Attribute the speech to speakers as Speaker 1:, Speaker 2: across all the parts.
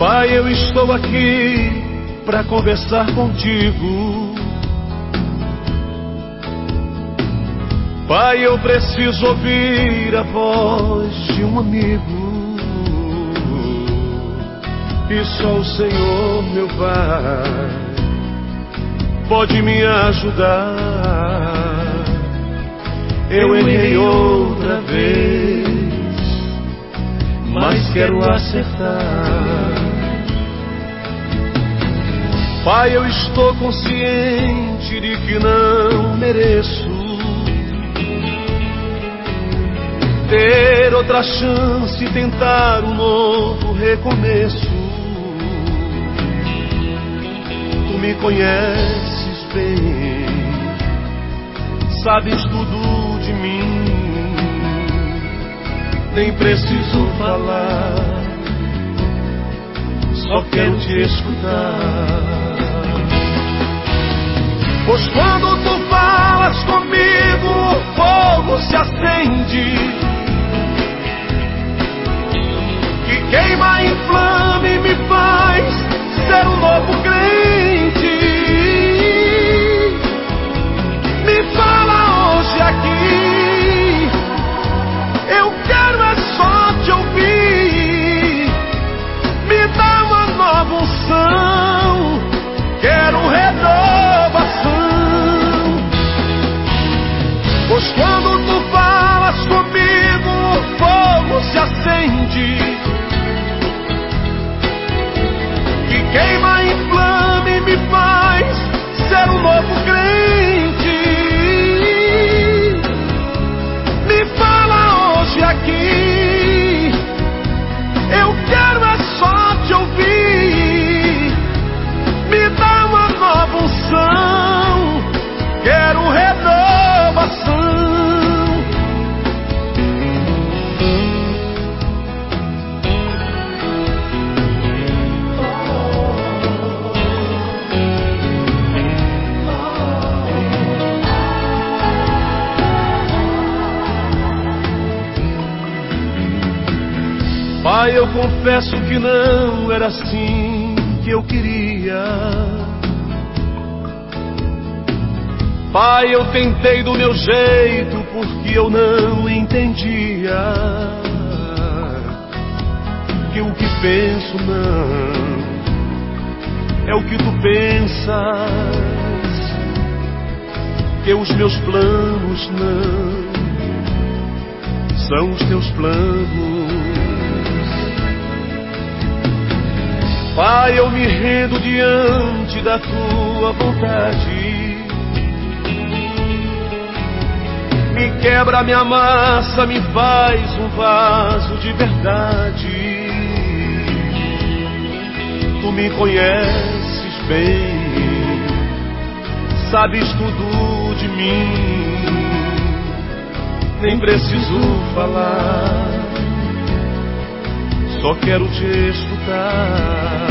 Speaker 1: Pai, eu estou aqui para conversar contigo. Pai, eu preciso ouvir a voz de um amigo. E só o Senhor, meu Pai, pode me ajudar. Eu errei outra vez, mas quero acertar. Pai, eu estou consciente de que não mereço ter outra chance e tentar um novo recomeço. Tu me conheces bem, sabes tudo de mim, nem preciso falar, só quero te escutar. Pois quando tu falas comigo, o fogo se acende, que queima, inflama e me faz ser um novo crente. Me fala hoje aqui, eu quero é só te ouvir. Me dá uma nova unção, quero renovação. Pois quando tu falas comigo, o fogo se acende, que queima, inflama e me faz ser um novo crente. Me fala hoje aqui, eu quero é só te ouvir. Me dá uma nova unção, quero renovação. Pai, eu confesso que não era assim que eu queria. Pai, eu tentei do meu jeito porque eu não entendia que o que penso não é o que tu pensas, que os meus planos não são os teus planos. Pai, eu me rendo diante da tua vontade. Me quebra, me amassa, me faz um vaso de verdade. Tu me conheces bem, sabes tudo de mim, nem preciso falar, só quero te escutar.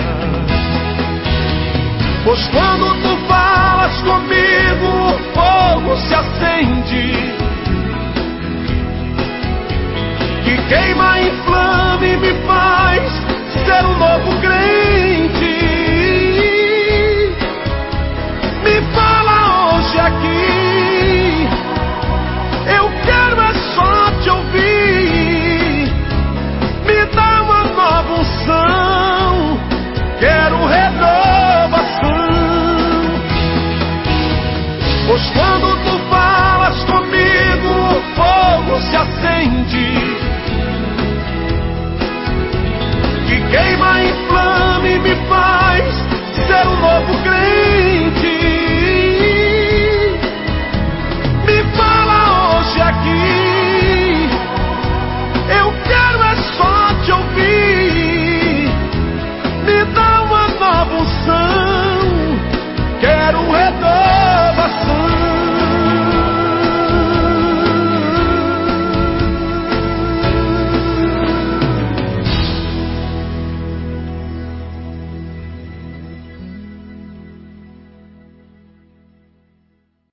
Speaker 1: Pois quando tu falas comigo, o fogo se acende, que queima, inflama e me faz ser um novo crente. Me fala hoje aqui,